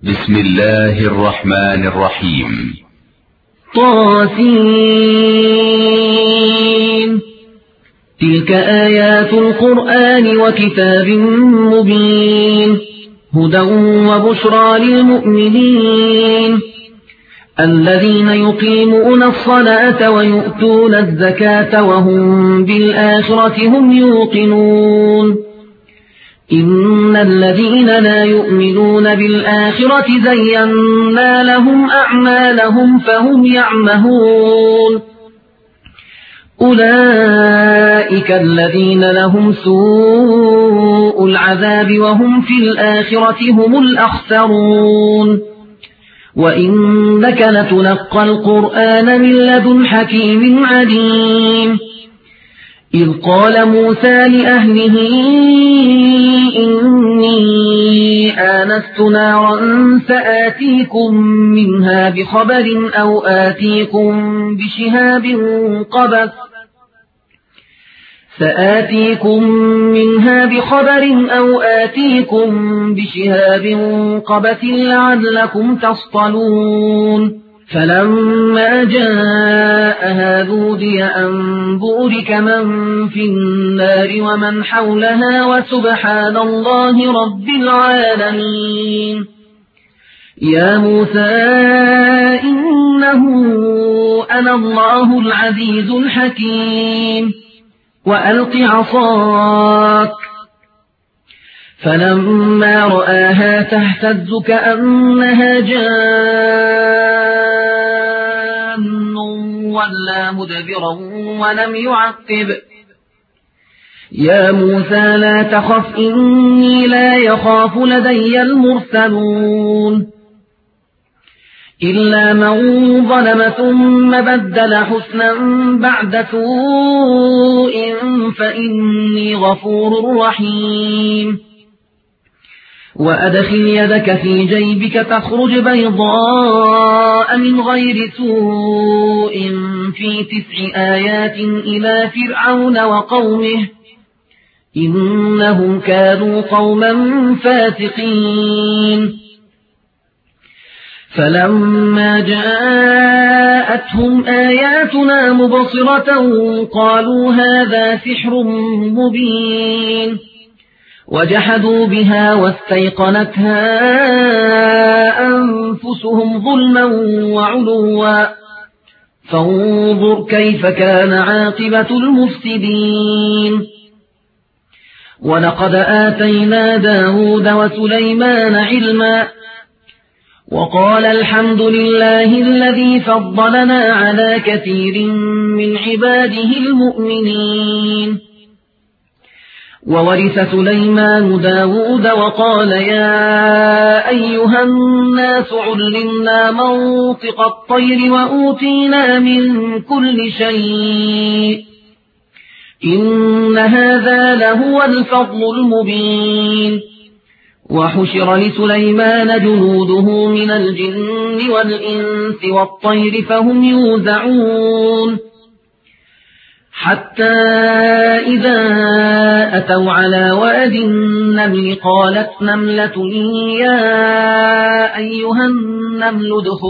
بسم الله الرحمن الرحيم. طاسين. تلك آيات القرآن وكتاب مبين هدى وبشرى للمؤمنين الذين يقيمون الصلاة ويؤتون الزكاة وهم بالآخرة هم يوقنون. إن الذين لا يؤمنون بالآخرة زينا لهم أعمالهم فهم يعمهون. أولئك الذين لهم سوء العذاب وهم في الآخرة هم الأخسرون. وإنك لتلقى القرآن من لدن حكيم عليم. إذ قال موسى لأهله إني آنست نارا سآتيكم منها بخبر أو آتيكم بشهاب قبس لعلكم تصطلون. فلما جاءها نودي أن بورك من في النار ومن حولها وسبحان الله رب العالمين. يا موسى إنه أنا الله العزيز الحكيم وألق عصاك. فلما رآها تهتز كأنها جان ولا مدبرا ولم يعقب. يا موسى لا تخف إني لا يخاف لدي المرسلون. إلا من ظلم ثم بدل حسنا بعد سوء فإني غفور رحيم. وأدخل يدك في جيبك تخرج بيضاء من غير سوء في 9 آيات إلى فرعون وقومه إنهم كانوا قوما فاسقين. فلما جاءتهم آياتنا مبصرة قالوا هذا سحر مبين وجحدوا بها واستيقنتها أنفسهم ظلما وعلوا فانظر كيف كان عاقبة المفسدين. ولقد آتينا داود وسليمان علما وقال الحمد لله الذي فضلنا على كثير من عباده المؤمنين. وورث سليمان داود وقال يا أيها الناس علمنا منطق الطير وأوتينا من كل شيء إن هذا لهو الفضل المبين. وحشر لسليمان جنوده من الجن والإنس والطير فهم يوزعون. حتى إذا أتوا على واد النمل قالت نملة يا أيها النمل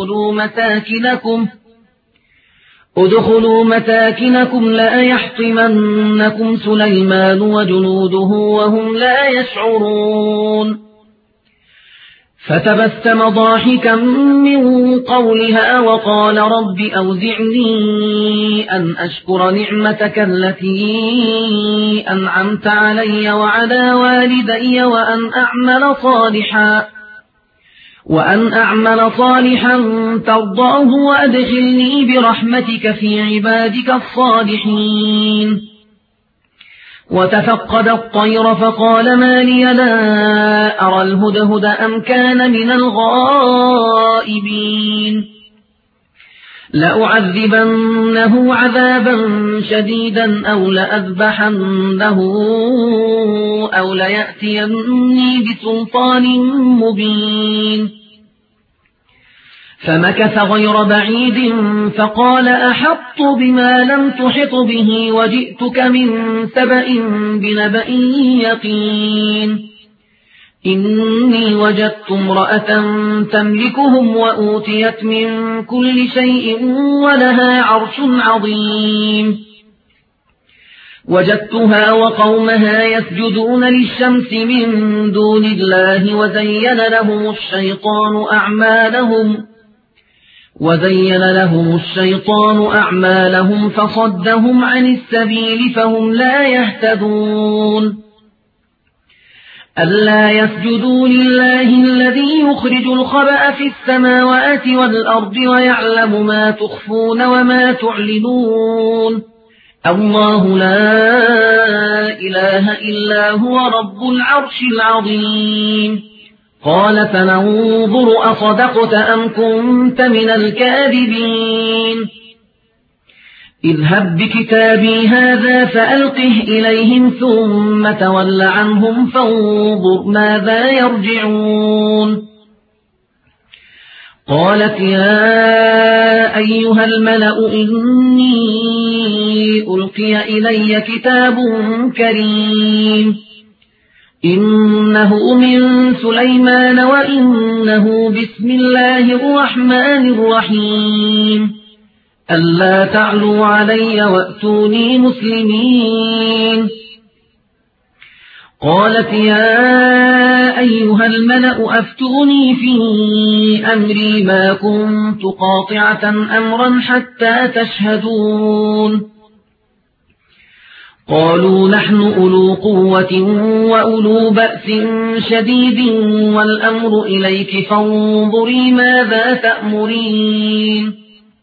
ادخلوا مساكنكم لا يحطمنكم سليمان وجنوده وهم لا يشعرون. فتبسم ضاحكا من قولها وقال رب أوزعني أن أشكر نعمتك التي أنعمت علي وعلى والدي وأن أعمل صالحا ترضاه وأدخلني برحمتك في عبادك الصالحين. وتفقد الطير فقال ما لي لا أرى الهدهد أم كان من الغائبين. لأعذبنه عذابا شديدا أو لأذبحنه أو ليأتيني بسلطان مبين. فمكث غير بعيد فقال أحطت بما لم تحط به وجئتك من سبأ بنبأ يقين. إني وجدت امرأة تملكهم وأوتيت من كل شيء ولها عرش عظيم وجدتها وقومها يسجدون للشمس من دون الله وزين لهم الشيطان أعمالهم فصدهم عن السبيل فهم لا يهتدون ألا يسجدوا لله الذي يخرج الخبأ في السماوات والأرض ويعلم ما تخفون وما تعلنون الله لا إله إلا هو رب العرش العظيم قال فننظر أصدقت أم كنت من الكاذبين اذهب بكتابي هذا فألقه إليهم ثم تول عنهم فانظر ماذا يرجعون قالت يا أيها الملأ إني ألقي إلي كتاب كريم إنه من سليمان وإنه بسم الله الرحمن الرحيم ألا تعلوا علي وأتوني مسلمين قالت يا أيها الملأ أفتوني في أمري ما كنت قاطعة أمرا حتى تشهدون قالوا نحن أولو قوة وأولو بأس شديد والأمر إليك فانظري ماذا تأمرين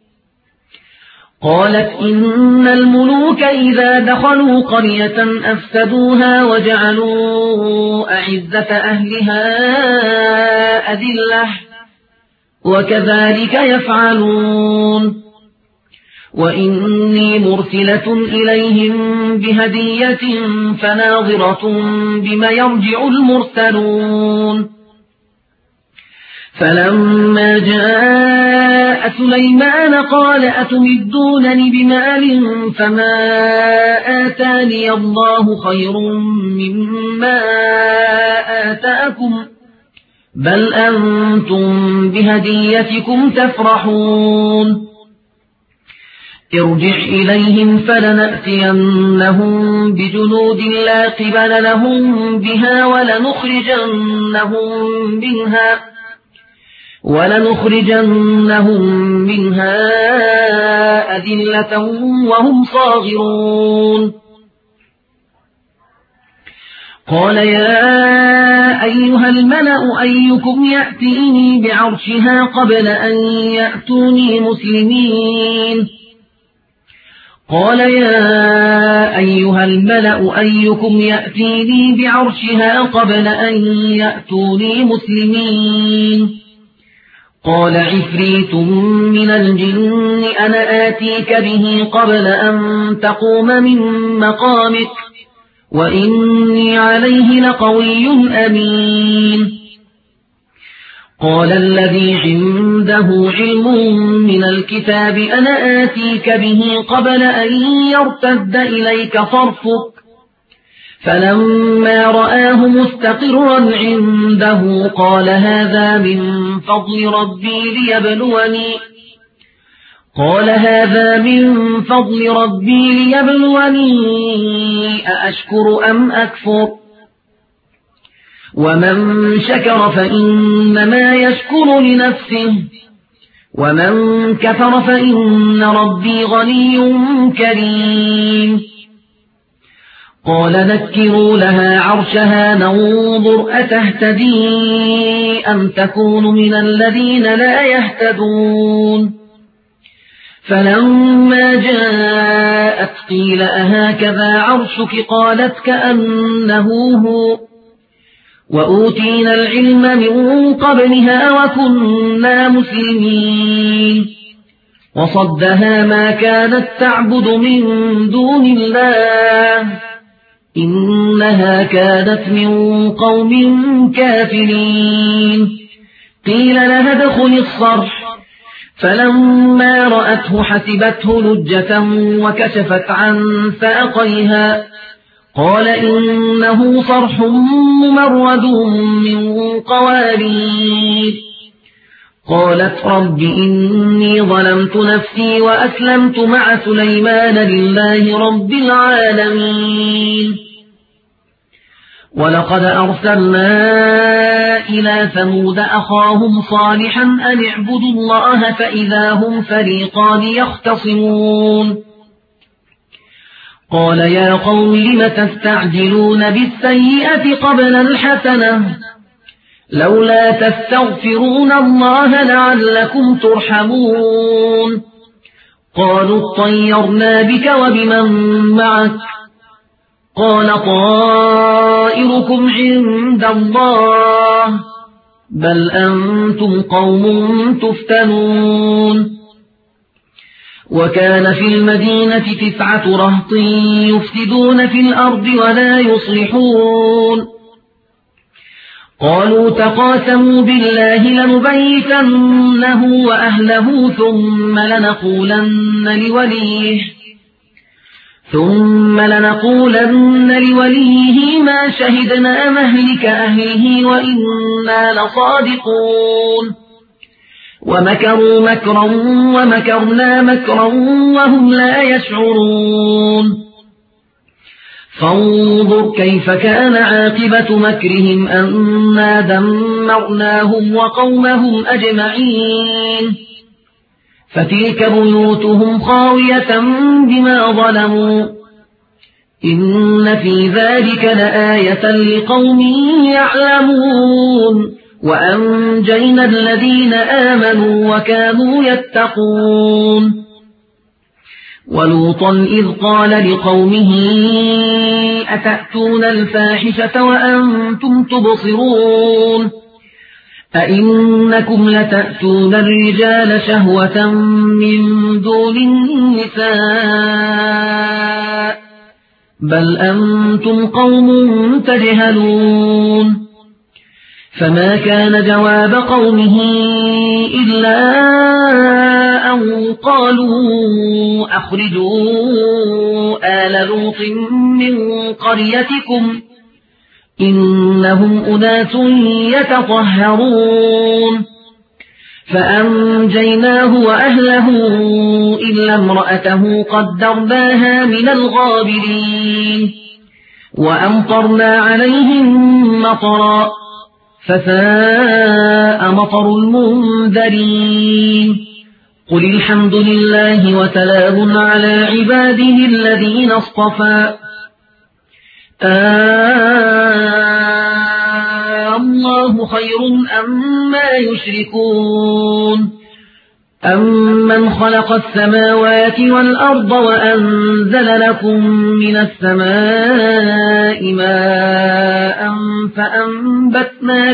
قالت إن الملوك إذا دخلوا قرية أفسدوها وجعلوا أعزة أهلها أذلة وكذلك يفعلون وإني مرسلة إليهم بهدية فناظرة بما يرجع المرسلون فلما جاء سليمان قال أتمدونني بمال فما آتاني الله خير مما آتاكم بل أنتم بهديتكم تفرحون ارجع إليهم فلنأتينهم بجنود لا قبل لهم بها ولنخرجنهم منها أذلة وهم صاغرون قال يا أيها الملأ أيكم يأتيني بعرشها قبل أن يأتوني مسلمين قال يا أيها الملأ أيكم يأتيني بعرشها قبل أن يأتوني مسلمين قال عفريت من الجن أنا آتيك به قبل أن تقوم من مقامك وإني عليه لقوي أمين قال الذي عنده علم من الكتاب أنا آتيك به قبل أن يرتد إليك طرفك فلما رآه مستقرا عنده قال هذا من فضل ربي ليبلوني أأشكر أم أكفر ومن شكر فإنما يشكر لنفسه ومن كفر فإن ربي غني كريم قال نكروا لها عرشها ننظر أتهتدي أم تكون من الذين لا يهتدون فلما جاءت قيل أهكذا عرشك قالت كأنه هو وأوتينا العلم من قبلها وكنا مسلمين وصدها ما كانت تعبد من دون الله إنها كانت من قوم كافرين قيل لها ادخل الصرح فلما رأته حسبته لجة وكشفت عن ساقيها قال إنه صرح ممرد من قوارير. قالت رب إني ظلمت نفسي وأسلمت مع سليمان لله رب العالمين. ولقد أرسلنا إلى ثمود أخاهم صالحا أن اعبدوا الله فإذا هم فريقان يختصمون. قال يا قوم لم تستعجلون بالسيئة قبل الحسنة لولا تستغفرون الله لعلكم ترحمون. قالوا اطيرنا بك وبمن معك قال طائركم عند الله بل أنتم قوم تفتنون. وكان في المدينة 9 رهط يفسدون في الأرض ولا يصلحون. قالوا تقاسموا بالله لنبيتنه وأهله ثم لنقولن لوليه ما شهدنا مهلك أهله وإنا لصادقون. ومكروا مكرا ومكرنا مكرا وهم لا يشعرون. فانظر كيف كان عاقبة مكرهم أنا دمرناهم وقومهم أجمعين. فتلك بيوتهم خاوية بما ظلموا إن في ذلك لآية لقوم يعلمون. وأنجينا الذين آمنوا وكانوا يتقون. ولوطا إذ قال لقومه أتأتون الفاحشة وأنتم تبصرون أئنكم لتأتون الرجال شهوة من دون النساء بل أنتم قوم تجهلون. فما كان جواب قومه إلا أن قالوا أخرجوا آل لوط من قريتكم إنهم أناس يتطهرون. فأنجيناه وأهله إلا امرأته قدرناها من الغابرين. وأمطرنا عليهم مطرا فساء مطر المنذرين. قل الحمد لله وسلام على عباده الذين اصطفى الله خير أما يشركون. أمن خلق السماوات والأرض وأنزل لكم من السماء ماء فأنبتنا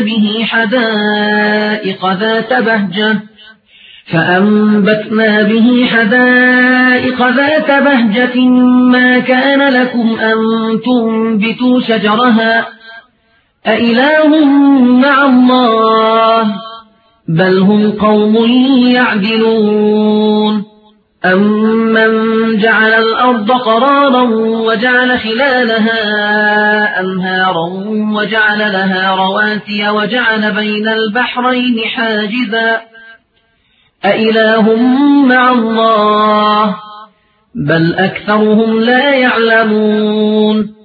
به حدائق ذات بهجة ما كان لكم أن تنبتوا شجرها أإله مع الله بل هم قوم يعدلون. أمن جعل الأرض قرارا وجعل خلالها أنهارا وجعل لها رواسي وجعل بين البحرين حاجزا أإله مع الله بل أكثرهم لا يعلمون.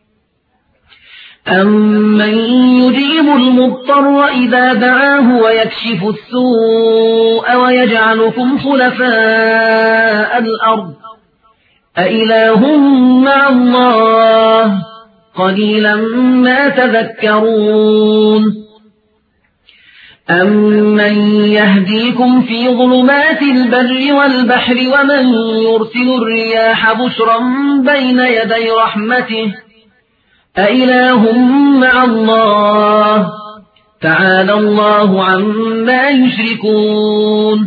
أمن يجيب المضطر إذا دعاه ويكشف السوء ويجعلكم خلفاء الأرض أإله مع الله قليلا ما تذكرون. أمن يهديكم في ظلمات البر والبحر ومن يرسل الرياح بشرا بين يدي رحمته أإله مع الله تعالى الله عما يشركون.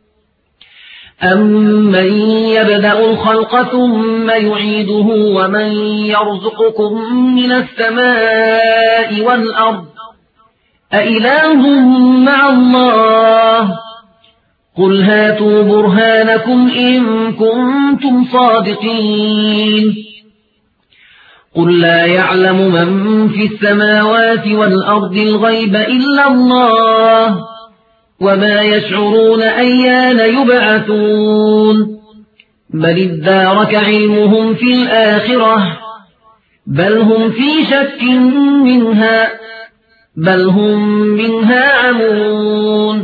أمن يبدأ الخلق ثم يعيده ومن يرزقكم من السماء والأرض أإله مع الله قل هاتوا برهانكم إن كنتم صادقين. قل لا يعلم من في السماوات والأرض الغيب إلا الله وما يشعرون أيان يبعثون بل ادارك علمهم في الآخرة بل هم في شك منها بل هم منها عمون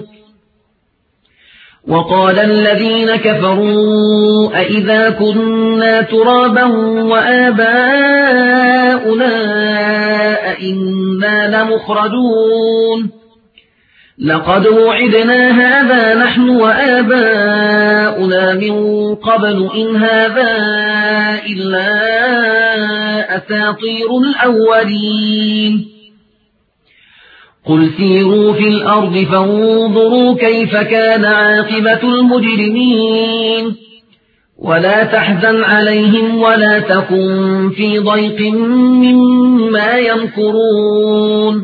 وقال الذين كفروا أئذا كنا ترابا وآباؤنا أئنا لمخرجون لقد وعدنا هذا نحن وآباؤنا من قبل إن هذا إلا أساطير الأولين قل سيروا في الأرض فانظروا كيف كان عاقبة المجرمين ولا تحزن عليهم ولا تكن في ضيق مما يمكرون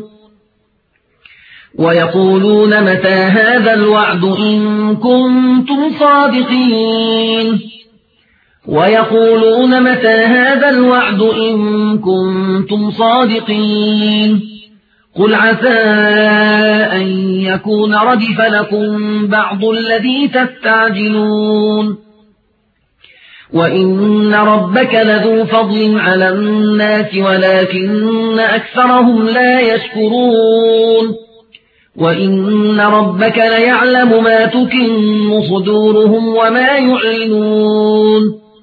ويقولون متى هذا الوعد إن كنتم صادقين ويقولون متى هذا الوعد إن كنتم صادقين قل عسى أن يكون ردف لكم بعض الذي تستعجلون وإن ربك لذو فضل على الناس ولكن أكثرهم لا يشكرون وإن ربك ليعلم ما تكن صدورهم وما يعلنون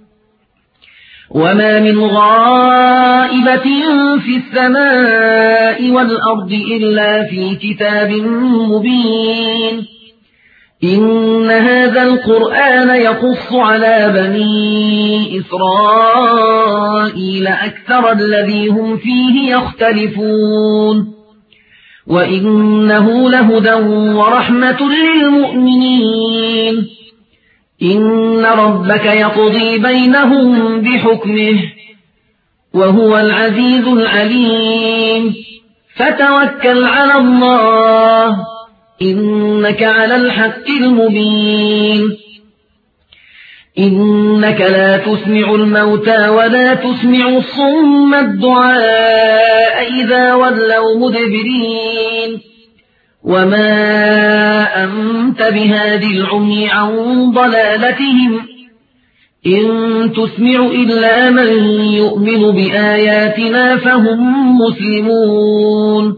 وما من غائبة في السماء والأرض إلا في كتاب مبين إن هذا القرآن يقص على بني إسرائيل أكثر الذي هم فيه يختلفون وإنه لهدى ورحمة للمؤمنين إن ربك يقضي بينهم بحكمه وهو العزيز العليم فتوكل على الله إنك على الحق المبين إنك لا تسمع الموتى ولا تسمع الصم الدعاء إذا ولوا مدبرين وما أنت بهاد العمي عن ضلالتهم إن تسمع إلا من يؤمن بآياتنا فهم مسلمون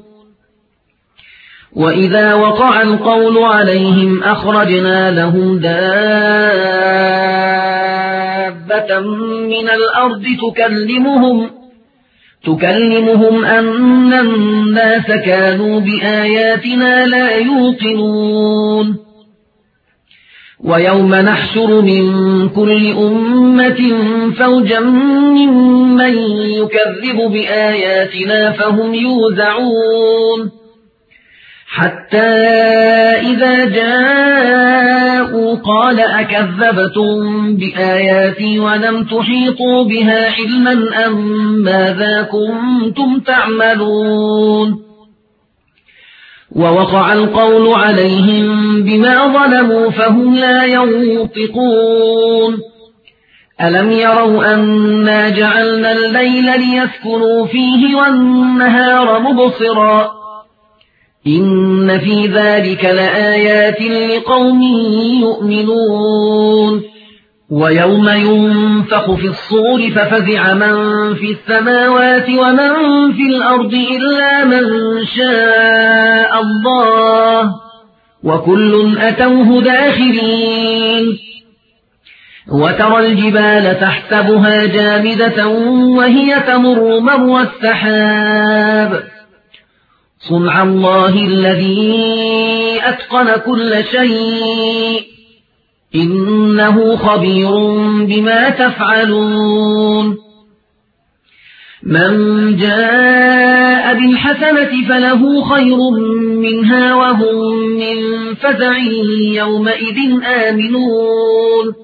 وإذا وقع القول عليهم أخرجنا لهم دابة من الأرض تكلمهم أن الناس كانوا بآياتنا لا يوقنون ويوم نحشر من كل أمة فوجا ممن يكذب بآياتنا فهم يوزعون حتى إذا جاءوا قال أكذبتم بآياتي ولم تحيطوا بها علما أم ماذا كنتم تعملون ووقع القول عليهم بما ظلموا فهم لا ينطقون ألم يروا أنا جعلنا الليل ليسكنوا فيه والنهار مبصرا إن في ذلك لآيات لقوم يؤمنون ويوم ينفخ في الصور ففزع من في السماوات ومن في الأرض إلا من شاء الله وكل أتوه داخرين وترى الجبال تحسبها جامدة وهي تمر مر السحاب صنع الله الذي أتقن كل شيء إنه خبير بما تفعلون من جاء بالحسنة فله خير منها وهم من فزع يومئذ آمنون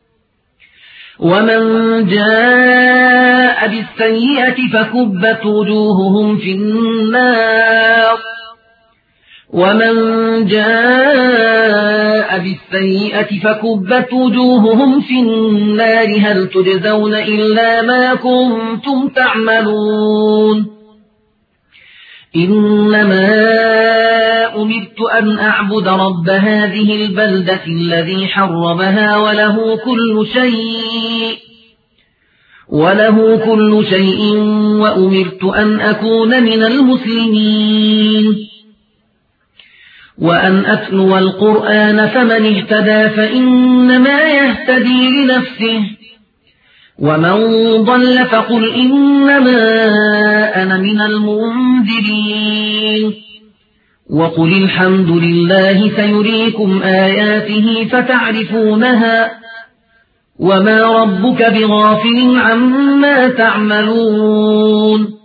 ومن جاء بالسيئة فكبت وجوههم في النار ومن جاء جاء بالسيئة فكبت وجوههم في النار هل تجزون إلا ما كنتم تعملون إنما أمرت أن أعبد رب هذه البلدة الذي حرمها وله كل شيء وأمرت أن أكون من المسلمين وأن أتلو القرآن فمن اهتدى فإنما يهتدي لنفسه ومن ضل فقل إنما أنا من المنذرين وقل الحمد لله سيريكم آياته فتعرفونها وما ربك بغافل عما تعملون